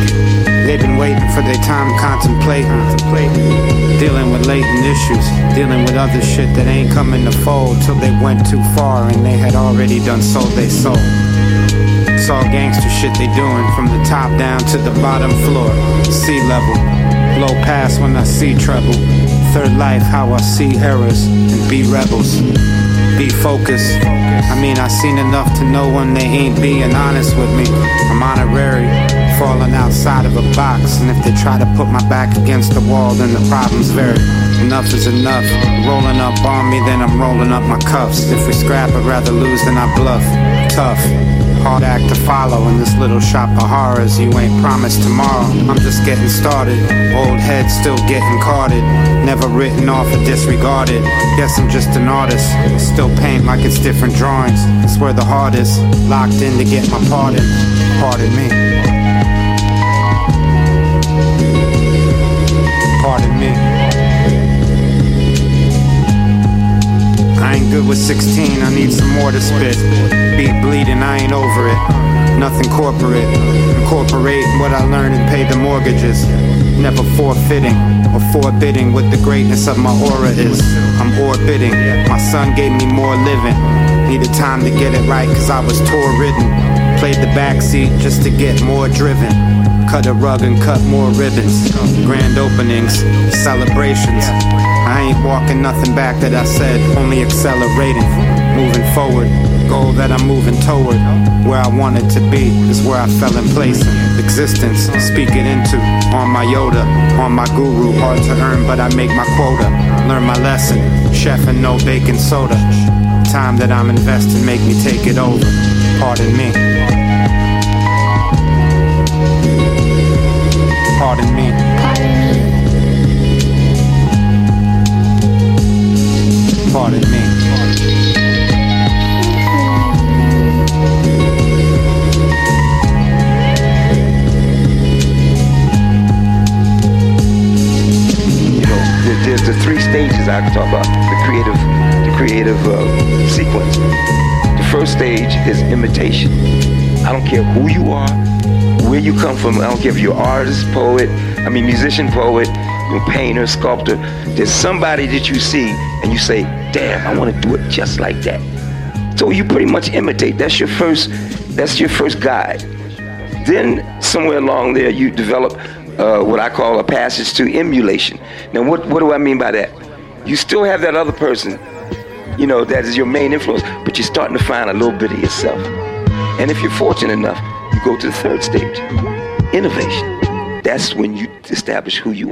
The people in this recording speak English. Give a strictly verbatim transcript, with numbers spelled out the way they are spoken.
They've been waiting for their time, contemplating, dealing with latent issues, dealing with other shit that ain't coming to fold till they went too far and they had already done sold they soul. It's all gangster shit they doing, from the top down to the bottom floor, sea level. Blow past when I see trouble. Third life, how I see errors and be rebels. Be focused. I mean, I seen enough to know when they ain't being honest with me. I'm honorary, falling outside of a box, and if they try to put my back against the wall, then the problem's very. Enough is enough. Rolling up on me, then I'm rolling up my cuffs. If we scrap, I'd rather lose than I bluff. Tough. Hard act to follow in this little shop of horrors. You ain't promised tomorrow. I'm just getting started. Old head still getting carded. Never written off or disregarded. Guess I'm just an artist. Still paint like it's different drawings. It's where the heart is. Locked in to get my pardon. Pardon me. Pardon me. I ain't good with sixteen, I need some more to spit. Beat bleeding, I ain't over it. Nothing corporate. Incorporate what I learned and pay the mortgages. Never forfeiting or forbidding what the greatness of my aura is. I'm orbiting. My son gave me more living. Needed time to get it right cause I was tour ridden. Played the backseat just to get more driven. Cut a rug and cut more ribbons. Grand openings, celebrations. I ain't walking nothing back that I said, only accelerating. Moving forward, goal that I'm moving toward. Where I wanted to be is where I fell in place in. Existence, speak it into. On my Yoda, on my guru. Hard to earn but I make my quota. Learn my lesson, chef and no baking soda. Time that I'm investing make me take it over. Pardon me. Pardon me. Pardon me. You know, there, there's the three stages I can talk about. The creative, the creative uh, sequence. The first stage is imitation. I don't care who you are, where you come from. I don't care if you're artist, poet, I mean musician, poet, you know, painter, sculptor. There's somebody that you see and you say, damn, I want to do it just like that. So you pretty much imitate. That's your first, that's your first guide. Then somewhere along there you develop uh, what I call a passage to emulation. Now what, what do I mean by that? You still have that other person, you know, that is your main influence, but you're starting to find a little bit of yourself. And if you're fortunate enough, you go to the third stage, innovation. That's when you establish who you are.